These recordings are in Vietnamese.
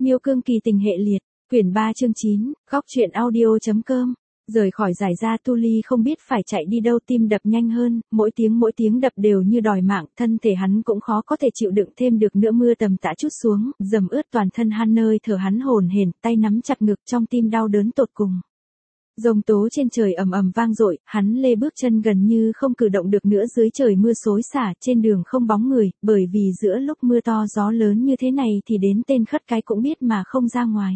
Miêu Cương kỳ tình hệ liệt, quyển 3 chương 9, góc truyện audio.com. Rời khỏi giải ra Tu Ly không biết phải chạy đi đâu, tim đập nhanh hơn, mỗi tiếng đập đều như đòi mạng, thân thể hắn cũng khó có thể chịu đựng thêm được nữa. Mưa tầm tã trút xuống, dầm ướt toàn thân hắn, nơi thở hắn hổn hển, tay nắm chặt ngực, trong tim đau đớn tột cùng. Giông tố trên trời ầm ầm vang dội, hắn lê bước chân gần như không cử động được nữa. Dưới trời mưa xối xả, trên đường không bóng người, bởi vì giữa lúc mưa to gió lớn như thế này thì đến tên khất cái cũng biết mà không ra ngoài.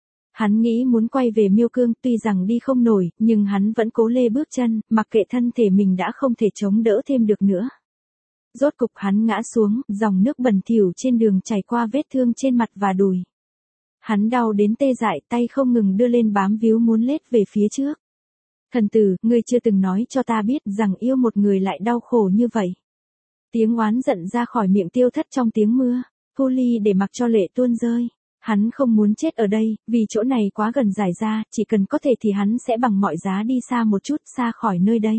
Hắn nghĩ muốn quay về Miêu Cương, tuy rằng đi không nổi, nhưng hắn vẫn cố lê bước chân, mặc kệ thân thể mình đã không thể chống đỡ thêm được nữa. Rốt cục hắn ngã xuống, dòng nước bẩn thỉu trên đường chảy qua vết thương trên mặt và đùi. Hắn đau đến tê dại, tay không ngừng đưa lên bám víu muốn lết về phía trước. Thần tử, ngươi chưa từng nói cho ta biết rằng yêu một người lại đau khổ như vậy. Tiếng oán giận ra khỏi miệng Tiêu Thất trong tiếng mưa. Tu Ly để mặc cho lệ tuôn rơi. Hắn không muốn chết ở đây, vì chỗ này quá gần giải ra, chỉ cần có thể thì hắn sẽ bằng mọi giá đi xa một chút, xa khỏi nơi đây.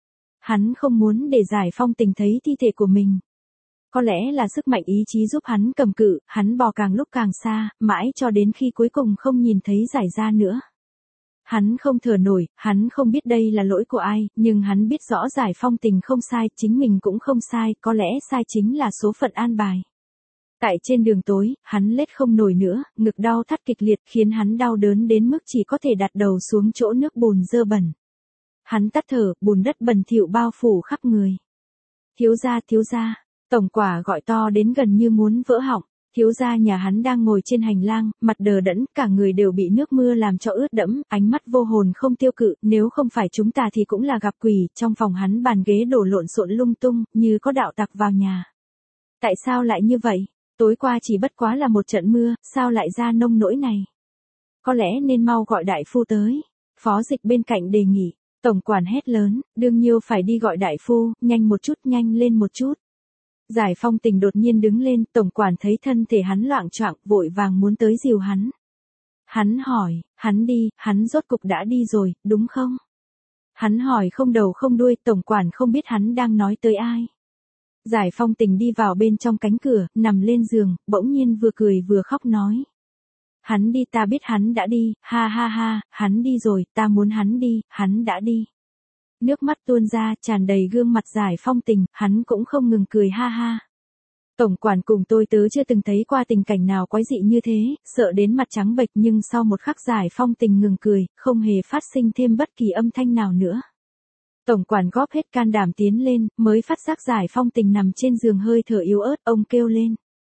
Hắn không muốn để Giải Phong Tình thấy thi thể của mình. Có lẽ là sức mạnh ý chí giúp hắn cầm cự, hắn bò càng lúc càng xa, mãi cho đến khi cuối cùng không nhìn thấy Giải ra nữa. Hắn không thở nổi, hắn không biết đây là lỗi của ai, nhưng hắn biết rõ Giải Phong Tình không sai, chính mình cũng không sai, có lẽ sai chính là số phận an bài. Tại trên đường tối, hắn lết không nổi nữa, ngực đau thắt kịch liệt khiến hắn đau đớn đến mức chỉ có thể đặt đầu xuống chỗ nước bùn dơ bẩn. Hắn tắt thở, bùn đất bẩn thỉu bao phủ khắp người. Thiếu gia, tổng quả gọi to đến gần như muốn vỡ họng. Thiếu gia nhà hắn đang ngồi trên hành lang, mặt đờ đẫn, cả người đều bị nước mưa làm cho ướt đẫm, ánh mắt vô hồn không tiêu cự, nếu không phải chúng ta thì cũng là gặp quỷ. Trong phòng hắn bàn ghế đổ lộn xộn lung tung, như có đạo tặc vào nhà. Tại sao lại như vậy? Tối qua chỉ bất quá là một trận mưa, sao lại ra nông nỗi này? Có lẽ nên mau gọi đại phu tới. Phó Dịch bên cạnh đề nghị. Tổng quản hét lớn, đương nhiêu phải đi gọi đại phu, nhanh một chút, nhanh lên một chút. Giải Phong Tình đột nhiên đứng lên, tổng quản thấy thân thể hắn loạng choạng, vội vàng muốn tới dìu hắn. Hắn hỏi, hắn rốt cục đã đi rồi, đúng không? Hắn hỏi không đầu không đuôi, tổng quản không biết hắn đang nói tới ai. Giải Phong Tình đi vào bên trong cánh cửa, nằm lên giường, bỗng nhiên vừa cười vừa khóc nói. Hắn đi, ta biết hắn đã đi, ha ha ha, hắn đi rồi, ta muốn hắn đi, hắn đã đi. Nước mắt tuôn ra, tràn đầy gương mặt Giải Phong Tình, hắn cũng không ngừng cười ha ha. Tổng quản cùng tôi tớ chưa từng thấy qua tình cảnh nào quái dị như thế, sợ đến mặt trắng bệch, nhưng sau một khắc Giải Phong Tình ngừng cười, không hề phát sinh thêm bất kỳ âm thanh nào nữa. Tổng quản góp hết can đảm tiến lên, mới phát giác Giải Phong Tình nằm trên giường hơi thở yếu ớt, ông kêu lên.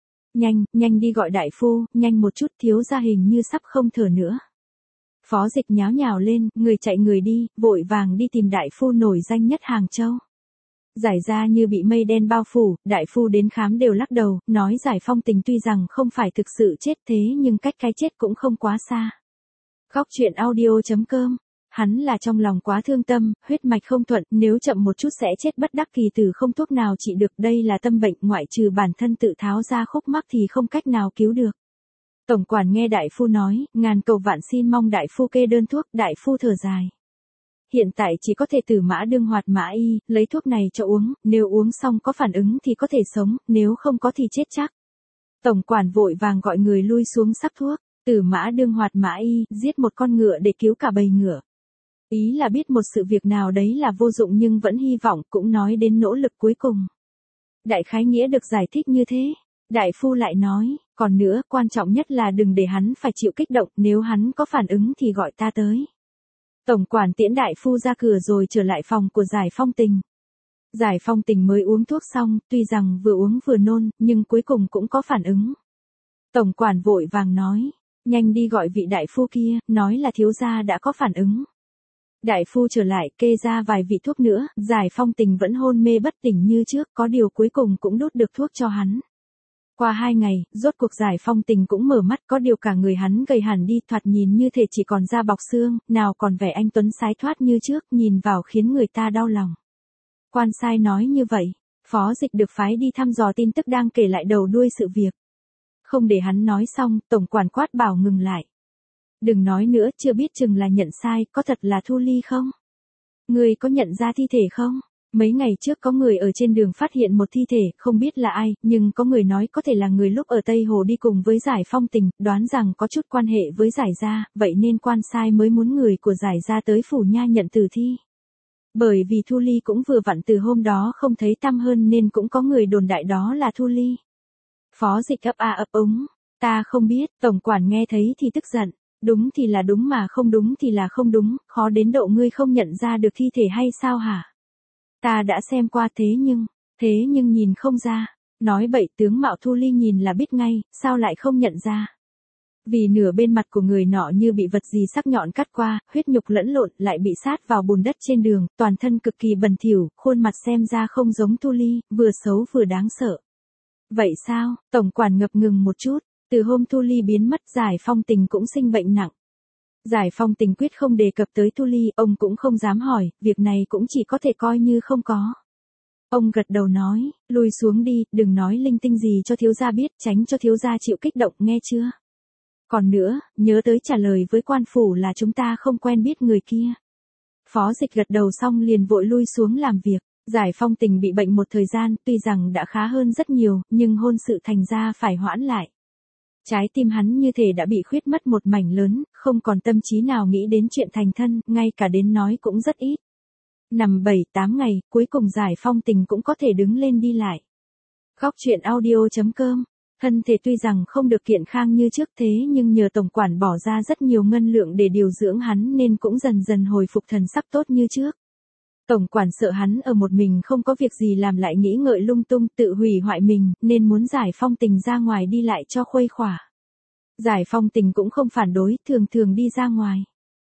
Nhanh đi gọi đại phu, nhanh một chút, thiếu gia hình như sắp không thở nữa. Phó Dịch nháo nhào lên, người chạy người đi, vội vàng đi tìm đại phu nổi danh nhất Hàng Châu. Giải ra như bị mây đen bao phủ, đại phu đến khám đều lắc đầu, nói Giải Phong Tình tuy rằng không phải thực sự chết thế nhưng cách cái chết cũng không quá xa. Góc truyện audio.com. Hắn là trong lòng quá thương tâm, huyết mạch không thuận, nếu chậm một chút sẽ chết bất đắc kỳ tử, không thuốc nào trị được, đây là tâm bệnh, ngoại trừ bản thân tự tháo ra khúc mắc thì không cách nào cứu được. Tổng quản nghe đại phu nói, ngàn cầu vạn xin mong đại phu kê đơn thuốc, đại phu thở dài. Hiện tại chỉ có thể Tử Mã Đương Hoạt Mã Y, lấy thuốc này cho uống, nếu uống xong có phản ứng thì có thể sống, nếu không có thì chết chắc. Tổng quản vội vàng gọi người lui xuống sắc thuốc, Tử Mã Đương Hoạt Mã Y, giết một con ngựa để cứu cả bầy ngựa. Ý là biết một sự việc nào đấy là vô dụng nhưng vẫn hy vọng, cũng nói đến nỗ lực cuối cùng. Đại khái nghĩa được giải thích như thế. Đại phu lại nói, còn nữa, quan trọng nhất là đừng để hắn phải chịu kích động, nếu hắn có phản ứng thì gọi ta tới. Tổng quản tiễn đại phu ra cửa rồi trở lại phòng của Giải Phong Tình. Giải Phong Tình mới uống thuốc xong, tuy rằng vừa uống vừa nôn, nhưng cuối cùng cũng có phản ứng. Tổng quản vội vàng nói, nhanh đi gọi vị đại phu kia, nói là thiếu gia đã có phản ứng. Đại phu trở lại, kê ra vài vị thuốc nữa, Giải Phong Tình vẫn hôn mê bất tỉnh như trước, có điều cuối cùng cũng đút được thuốc cho hắn. Qua 2 ngày, rốt cuộc Giải Phong Tình cũng mở mắt, có điều cả người hắn gầy hẳn đi, thoạt nhìn như thể chỉ còn da bọc xương, nào còn vẻ anh tuấn sái thoát như trước, nhìn vào khiến người ta đau lòng. Quan sai nói như vậy, Phó Dịch được phái đi thăm dò tin tức đang kể lại đầu đuôi sự việc. Không để hắn nói xong, tổng quản quát bảo ngừng lại. Đừng nói nữa, chưa biết chừng là nhận sai, có thật là Thu Ly không? Ngươi có nhận ra thi thể không? Mấy ngày trước có người ở trên đường phát hiện một thi thể, không biết là ai, nhưng có người nói có thể là người lúc ở Tây Hồ đi cùng với Giải Phong Tình, đoán rằng có chút quan hệ với Giải gia, vậy nên quan sai mới muốn người của Giải gia tới phủ nha nhận tử thi. Bởi vì Thu Ly cũng vừa vặn từ hôm đó không thấy tăm hơn nên cũng có người đồn đại đó là Thu Ly. Phó Dịch ấp a ấp úng, ta không biết, tổng quản nghe thấy thì tức giận, đúng thì là đúng mà không đúng thì là không đúng, khó đến độ ngươi không nhận ra được thi thể hay sao hả? Ta đã xem qua thế nhưng nhìn không ra, nói bậy, tướng mạo Thu Ly nhìn là biết ngay, sao lại không nhận ra? Vì nửa bên mặt của người nọ như bị vật gì sắc nhọn cắt qua, huyết nhục lẫn lộn, lại bị sát vào bùn đất trên đường, toàn thân cực kỳ bẩn thỉu, khuôn mặt xem ra không giống Thu Ly, vừa xấu vừa đáng sợ. Vậy sao? Tổng quản ngập ngừng một chút, từ hôm Thu Ly biến mất, Giải Phong Tình cũng sinh bệnh nặng. Giải Phong Tình quyết không đề cập tới Thu Ly, ông cũng không dám hỏi, việc này cũng chỉ có thể coi như không có. Ông gật đầu nói, lùi xuống đi, đừng nói linh tinh gì cho thiếu gia biết, tránh cho thiếu gia chịu kích động, nghe chưa? Còn nữa, nhớ tới trả lời với quan phủ là chúng ta không quen biết người kia. Phó Dịch gật đầu xong liền vội lui xuống làm việc. Giải Phong Tình bị bệnh một thời gian, tuy rằng đã khá hơn rất nhiều, nhưng hôn sự thành ra phải hoãn lại. Trái tim hắn như thể đã bị khuyết mất một mảnh lớn, không còn tâm trí nào nghĩ đến chuyện thành thân, ngay cả đến nói cũng rất ít. Nằm 7-8 ngày, cuối cùng Giải Phong Tình cũng có thể đứng lên đi lại. Góc truyện audio.com. Thân thể tuy rằng không được kiện khang như trước thế nhưng nhờ tổng quản bỏ ra rất nhiều ngân lượng để điều dưỡng hắn nên cũng dần dần hồi phục thần sắc tốt như trước. Tổng quản sợ hắn ở một mình không có việc gì làm lại nghĩ ngợi lung tung tự hủy hoại mình nên muốn Giải Phong Tình ra ngoài đi lại cho khuây khỏa. Giải Phong Tình cũng không phản đối, thường thường đi ra ngoài.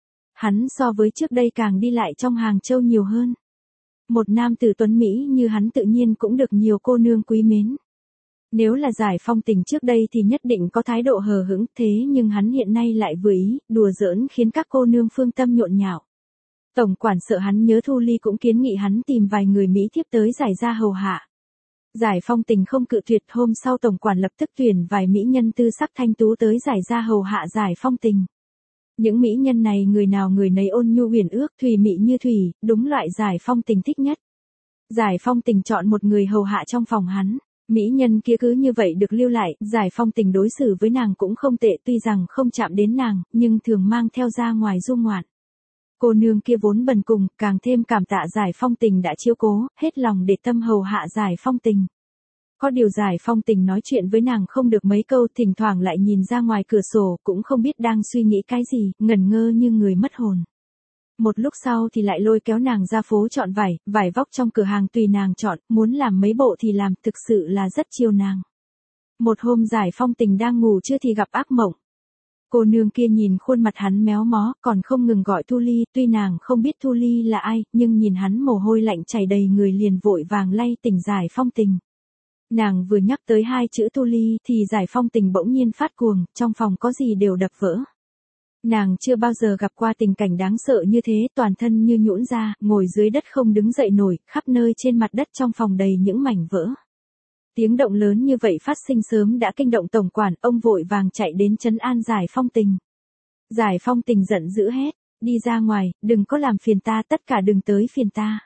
Hắn so với trước đây càng đi lại trong Hàng Châu nhiều hơn. Một nam tử tuấn Mỹ như hắn tự nhiên cũng được nhiều cô nương quý mến. Nếu là Giải Phong Tình trước đây thì nhất định có thái độ hờ hững, thế nhưng hắn hiện nay lại vừa ý, đùa giỡn khiến các cô nương phương tâm nhộn nhạo. Tổng quản sợ hắn nhớ Thu Ly cũng kiến nghị hắn tìm vài người Mỹ thiếp tới Giải gia hầu hạ. Giải Phong Tình không cự tuyệt, hôm sau tổng quản lập tức tuyển vài mỹ nhân tư sắc thanh tú tới Giải gia hầu hạ Giải Phong Tình. Những mỹ nhân này người nào người nấy ôn nhu huyền ước, thùy mị như thủy, đúng loại Giải Phong Tình thích nhất. Giải Phong Tình chọn một người hầu hạ trong phòng hắn. Mỹ nhân kia cứ như vậy được lưu lại, Giải Phong Tình đối xử với nàng cũng không tệ, tuy rằng không chạm đến nàng, nhưng thường mang theo ra ngoài du ngoạn. Cô nương kia vốn bần cùng, càng thêm cảm tạ Giải Phong Tình đã chiếu cố, hết lòng để tâm hầu hạ Giải Phong Tình. Có điều Giải Phong Tình nói chuyện với nàng không được mấy câu, thỉnh thoảng lại nhìn ra ngoài cửa sổ, cũng không biết đang suy nghĩ cái gì, ngẩn ngơ như người mất hồn. Một lúc sau thì lại lôi kéo nàng ra phố chọn vải vóc trong cửa hàng tùy nàng chọn, muốn làm mấy bộ thì làm, thực sự là rất chiều nàng. Một hôm Giải Phong Tình đang ngủ chưa thì gặp ác mộng. Cô nương kia nhìn khuôn mặt hắn méo mó, còn không ngừng gọi Thu Ly, tuy nàng không biết Thu Ly là ai, nhưng nhìn hắn mồ hôi lạnh chảy đầy người liền vội vàng lay tỉnh Giải Phong Tình. Nàng vừa nhắc tới hai chữ Thu Ly thì Giải Phong Tình bỗng nhiên phát cuồng, trong phòng có gì đều đập vỡ. Nàng chưa bao giờ gặp qua tình cảnh đáng sợ như thế, toàn thân như nhũn ra, ngồi dưới đất không đứng dậy nổi, khắp nơi trên mặt đất trong phòng đầy những mảnh vỡ. Tiếng động lớn như vậy phát sinh sớm đã kinh động tổng quản, ông vội vàng chạy đến trấn an Giải Phong Tình. Giải Phong Tình giận dữ hét, đi ra ngoài, đừng có làm phiền ta, tất cả đừng tới phiền ta.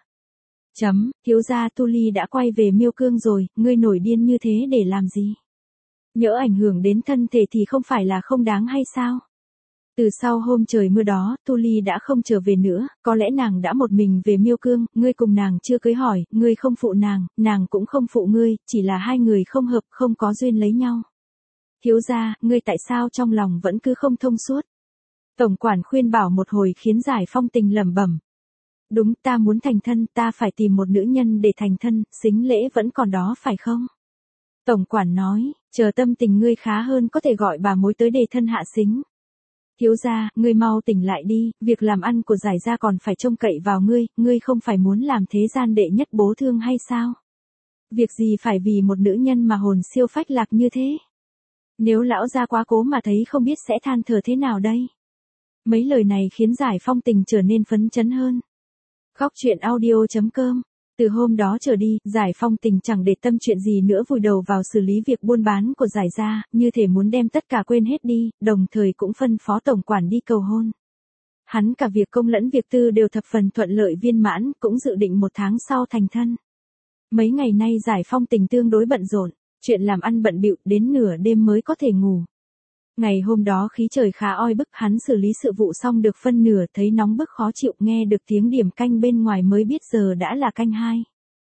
Thiếu gia Thu Ly đã quay về Miêu Cương rồi, ngươi nổi điên như thế để làm gì? Nhỡ ảnh hưởng đến thân thể thì không phải là không đáng hay sao? Từ sau hôm trời mưa đó, Thu Ly đã không trở về nữa, có lẽ nàng đã một mình về Miêu Cương, ngươi cùng nàng chưa cưới hỏi, ngươi không phụ nàng, nàng cũng không phụ ngươi, chỉ là hai người không hợp, không có duyên lấy nhau. Thiếu gia, ngươi tại sao trong lòng vẫn cứ không thông suốt? Tổng quản khuyên bảo một hồi khiến Giải Phong Tình lẩm bẩm. Đúng, ta muốn thành thân, ta phải tìm một nữ nhân để thành thân, sính lễ vẫn còn đó phải không? Tổng quản nói, chờ tâm tình ngươi khá hơn có thể gọi bà mối tới đề thân hạ sính. Thiếu gia, ngươi mau tỉnh lại đi, việc làm ăn của Giải gia còn phải trông cậy vào ngươi, ngươi không phải muốn làm thế gian đệ nhất bố thương hay sao? Việc gì phải vì một nữ nhân mà hồn siêu phách lạc như thế? Nếu lão gia quá cố mà thấy không biết sẽ than thở thế nào đây? Mấy lời này khiến Giải Phong Tình trở nên phấn chấn hơn. Góc truyện audio.com. Từ hôm đó trở đi, Giải Phong Tình chẳng để tâm chuyện gì nữa, vùi đầu vào xử lý việc buôn bán của Giải gia, như thể muốn đem tất cả quên hết đi, đồng thời cũng phân phó tổng quản đi cầu hôn. Hắn cả việc công lẫn việc tư đều thập phần thuận lợi viên mãn, cũng dự định 1 tháng sau thành thân. Mấy ngày nay Giải Phong Tình tương đối bận rộn, chuyện làm ăn bận bịu đến nửa đêm mới có thể ngủ. Ngày hôm đó khí trời khá oi bức, hắn xử lý sự vụ xong được phân nửa thấy nóng bức khó chịu, nghe được tiếng điểm canh bên ngoài mới biết giờ đã là canh 2.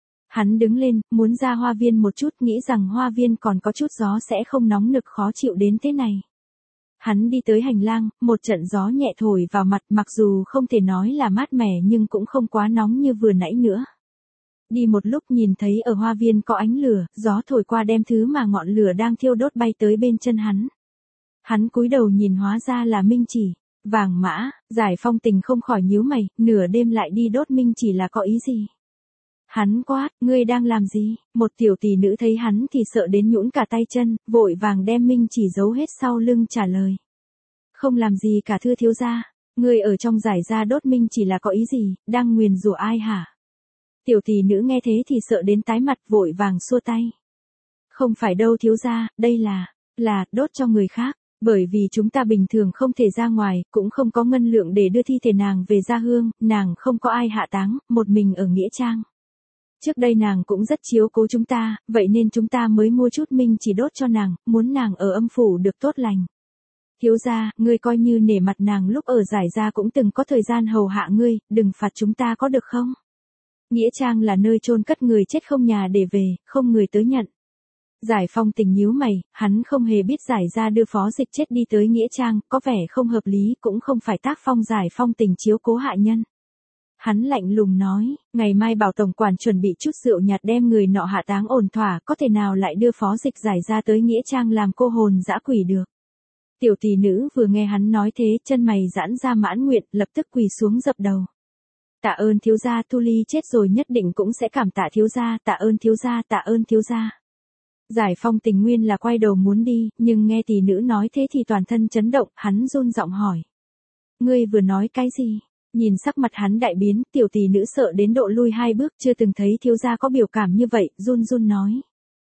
Hắn đứng lên, muốn ra hoa viên một chút, nghĩ rằng hoa viên còn có chút gió sẽ không nóng nực khó chịu đến thế này. Hắn đi tới hành lang, một trận gió nhẹ thổi vào mặt, mặc dù không thể nói là mát mẻ nhưng cũng không quá nóng như vừa nãy nữa. Đi một lúc nhìn thấy ở hoa viên có ánh lửa, gió thổi qua đem thứ mà ngọn lửa đang thiêu đốt bay tới bên chân hắn. Hắn cúi đầu nhìn hóa ra là minh chỉ, vàng mã. Giải Phong Tình không khỏi nhíu mày, nửa đêm lại đi đốt minh chỉ là có ý gì? Hắn quát, ngươi đang làm gì? Một tiểu tỷ nữ thấy hắn thì sợ đến nhũn cả tay chân, vội vàng đem minh chỉ giấu hết sau lưng trả lời. Không làm gì cả thưa thiếu gia, ngươi ở trong giải gia đốt minh chỉ là có ý gì, đang nguyền rủa ai hả? Tiểu tỷ nữ nghe thế thì sợ đến tái mặt, vội vàng xua tay. Không phải đâu thiếu gia, đây là đốt cho người khác. Bởi vì chúng ta bình thường không thể ra ngoài, cũng không có ngân lượng để đưa thi thể nàng về gia hương, nàng không có ai hạ táng, một mình ở nghĩa trang. Trước đây nàng cũng rất chiếu cố chúng ta, vậy nên chúng ta mới mua chút minh chỉ đốt cho nàng, muốn nàng ở âm phủ được tốt lành. Thiếu gia, ngươi coi như nể mặt nàng lúc ở giải gia cũng từng có thời gian hầu hạ ngươi, đừng phạt chúng ta có được không? Nghĩa trang là nơi chôn cất người chết không nhà để về, không người tới nhận. Giải Phong Tình nhíu mày, hắn không hề biết Giải gia đưa Phó Dịch chết đi tới nghĩa trang, có vẻ không hợp lý, cũng không phải tác phong Giải Phong Tình chiếu cố hạ nhân. Hắn lạnh lùng nói, ngày mai bảo tổng quản chuẩn bị chút rượu nhạt đem người nọ hạ táng ổn thỏa, có thể nào lại đưa Phó Dịch Giải gia tới nghĩa trang làm cô hồn dã quỷ được. Tiểu tỷ nữ vừa nghe hắn nói thế, chân mày giãn ra mãn nguyện, lập tức quỳ xuống dập đầu. Tạ ơn thiếu gia, Thu Ly chết rồi nhất định cũng sẽ cảm tạ thiếu gia, tạ ơn thiếu gia, tạ ơn thiếu gia. Giải Phong Tình nguyên là quay đầu muốn đi, nhưng nghe tỷ nữ nói thế thì toàn thân chấn động, hắn run giọng hỏi. Ngươi vừa nói cái gì? Nhìn sắc mặt hắn đại biến, tiểu tỷ nữ sợ đến độ lui 2 bước, chưa từng thấy thiếu gia có biểu cảm như vậy, run run nói.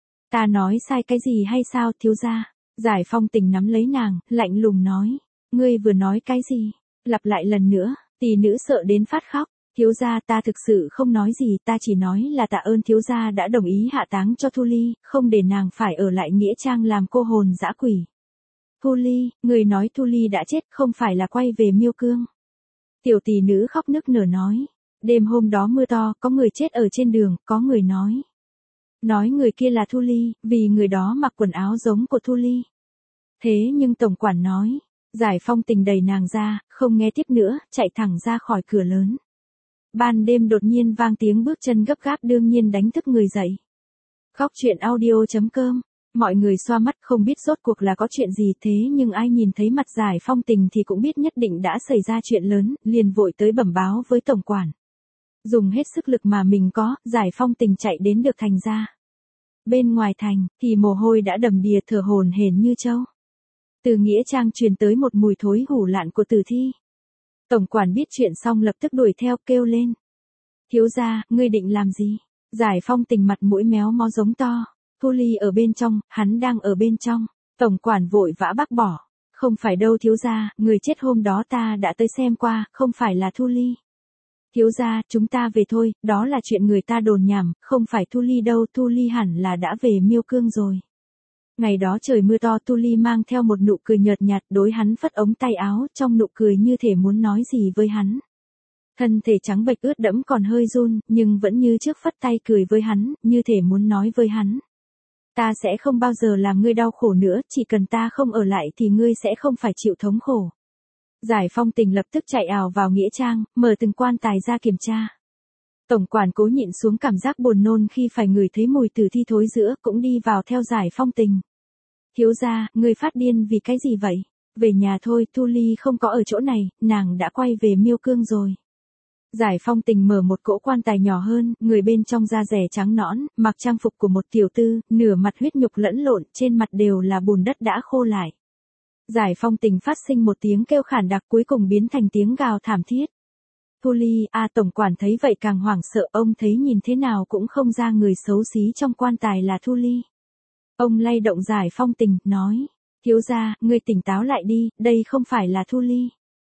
Ta nói sai cái gì hay sao thiếu gia? Giải Phong Tình nắm lấy nàng, lạnh lùng nói. Ngươi vừa nói cái gì? Lặp lại lần nữa, tỷ nữ sợ đến phát khóc. Thiếu gia, ta thực sự không nói gì, ta chỉ nói là tạ ơn thiếu gia đã đồng ý hạ táng cho Thu Ly, không để nàng phải ở lại nghĩa trang làm cô hồn dã quỷ. Thu Ly, người nói Thu Ly đã chết, không phải là quay về Miêu Cương. Tiểu tỷ nữ khóc nức nở nói, đêm hôm đó mưa to, có người chết ở trên đường, có người nói người kia là Thu Ly, vì người đó mặc quần áo giống của Thu Ly. Thế nhưng tổng quản nói, Giải Phong Tình đẩy nàng ra, không nghe tiếp nữa, chạy thẳng ra khỏi cửa lớn. Ban đêm đột nhiên vang tiếng bước chân gấp gáp, đương nhiên đánh thức người dậy. Khóc chuyện audio.com. Mọi người xoa mắt không biết rốt cuộc là có chuyện gì, thế nhưng ai nhìn thấy mặt Giải Phong Tình thì cũng biết nhất định đã xảy ra chuyện lớn, liền vội tới bẩm báo với tổng quản. Dùng hết sức lực mà mình có, Giải Phong Tình chạy đến được thành ra. Bên ngoài thành, thì mồ hôi đã đầm đìa, thở hổn hển như trâu. Từ nghĩa trang truyền tới một mùi thối hủ lạn của tử thi. Tổng quản biết chuyện xong lập tức đuổi theo, kêu lên. Thiếu gia, ngươi định làm gì? Giải Phong Tình mặt mũi méo mó giống to. Thu Ly ở bên trong, hắn đang ở bên trong. Tổng quản vội vã bác bỏ. Không phải đâu thiếu gia, người chết hôm đó ta đã tới xem qua, không phải là Thu Ly. Thiếu gia, chúng ta về thôi, đó là chuyện người ta đồn nhảm, không phải Thu Ly đâu, Thu Ly hẳn là đã về Miêu Cương rồi. Ngày đó trời mưa to, Thu Ly mang theo một nụ cười nhợt nhạt, đối hắn phất ống tay áo, trong nụ cười như thể muốn nói gì với hắn. Thân thể trắng bệch ướt đẫm còn hơi run, nhưng vẫn như trước phất tay cười với hắn, như thể muốn nói với hắn. Ta sẽ không bao giờ làm ngươi đau khổ nữa, chỉ cần ta không ở lại thì ngươi sẽ không phải chịu thống khổ. Giải Phong Tình lập tức chạy ào vào nghĩa trang, mở từng quan tài ra kiểm tra. Tổng quản cố nhịn xuống cảm giác buồn nôn khi phải ngửi thấy mùi tử thi thối rữa, cũng đi vào theo Giải Phong Tình. Thiếu gia, ngươi phát điên vì cái gì vậy? Về nhà thôi, Thu Ly không có ở chỗ này, nàng đã quay về Miêu Cương rồi. Giải Phong Tình mở một cỗ quan tài nhỏ hơn, người bên trong da rẻ trắng nõn, mặc trang phục của một tiểu tư, nửa mặt huyết nhục lẫn lộn, trên mặt đều là bùn đất đã khô lại. Giải Phong Tình phát sinh một tiếng kêu khản đặc, cuối cùng biến thành tiếng gào thảm thiết. Thu Ly, tổng quản thấy vậy càng hoảng sợ, ông thấy nhìn thế nào cũng không ra người xấu xí trong quan tài là Thu Ly. Ông lay động Giải Phong Tình, nói, thiếu gia, ngươi tỉnh táo lại đi, đây không phải là Thu Ly.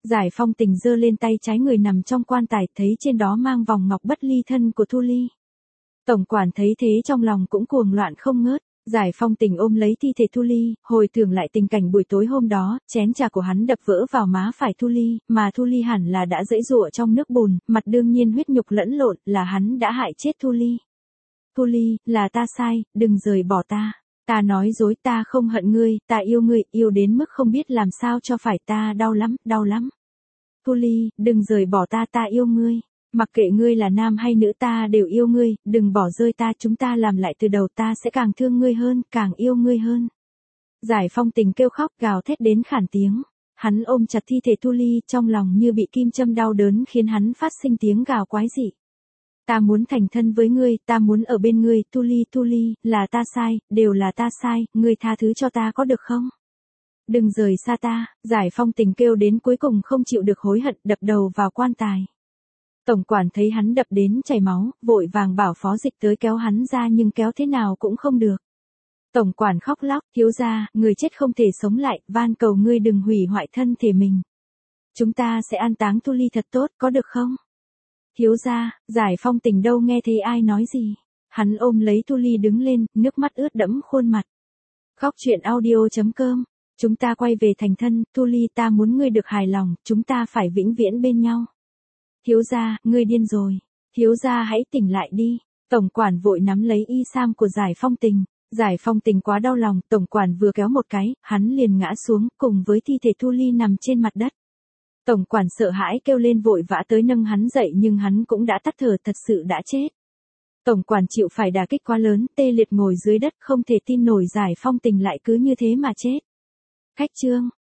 Giải Phong Tình giơ lên tay trái người nằm trong quan tài, thấy trên đó mang vòng ngọc bất ly thân của Thu Ly. Tổng quản thấy thế trong lòng cũng cuồng loạn không ngớt. Giải Phong Tình ôm lấy thi thể Thu Ly, hồi tưởng lại tình cảnh buổi tối hôm đó, chén trà của hắn đập vỡ vào má phải Thu Ly, mà Thu Ly hẳn là đã giãy giụa trong nước bùn, mặt đương nhiên huyết nhục lẫn lộn, là hắn đã hại chết Thu Ly. Thu Ly, là ta sai, đừng rời bỏ ta. Ta nói dối, ta không hận ngươi, ta yêu ngươi, yêu đến mức không biết làm sao cho phải, ta đau lắm, đau lắm. Thu Ly, đừng rời bỏ ta, ta yêu ngươi. Mặc kệ ngươi là nam hay nữ, ta đều yêu ngươi, đừng bỏ rơi ta, chúng ta làm lại từ đầu, ta sẽ càng thương ngươi hơn, càng yêu ngươi hơn. Giải Phong Tình kêu khóc gào thét đến khản tiếng. Hắn ôm chặt thi thể Thu Ly, trong lòng như bị kim châm đau đớn khiến hắn phát sinh tiếng gào quái dị. Ta muốn thành thân với ngươi, ta muốn ở bên ngươi, Thu Ly, là ta sai, đều là ta sai, ngươi tha thứ cho ta có được không? Đừng rời xa ta, Giải Phong Tình kêu đến cuối cùng không chịu được hối hận, đập đầu vào quan tài. Tổng quản thấy hắn đập đến chảy máu, vội vàng bảo phó dịch tới kéo hắn ra nhưng kéo thế nào cũng không được. Tổng quản khóc lóc, thiếu gia, người chết không thể sống lại, van cầu ngươi đừng hủy hoại thân thể mình. Chúng ta sẽ an táng Thu Ly thật tốt, có được không? Thiếu gia, Giải Phong Tình đâu nghe thấy ai nói gì. Hắn ôm lấy Thu Ly đứng lên, nước mắt ướt đẫm khuôn mặt. Khóc chuyện audio.com. Chúng ta quay về thành thân, Thu Ly, ta muốn ngươi được hài lòng, chúng ta phải vĩnh viễn bên nhau. Thiếu gia, ngươi điên rồi. Thiếu gia hãy tỉnh lại đi. Tổng quản vội nắm lấy y sam của Giải Phong Tình. Giải Phong Tình quá đau lòng, tổng quản vừa kéo một cái, hắn liền ngã xuống, cùng với thi thể Thu Ly nằm trên mặt đất. Tổng quản sợ hãi kêu lên vội vã tới nâng hắn dậy nhưng hắn cũng đã tắt thở, thật sự đã chết. Tổng quản chịu phải đả kích quá lớn, tê liệt ngồi dưới đất, không thể tin nổi Giải Phong Tình lại cứ như thế mà chết. Khách chương.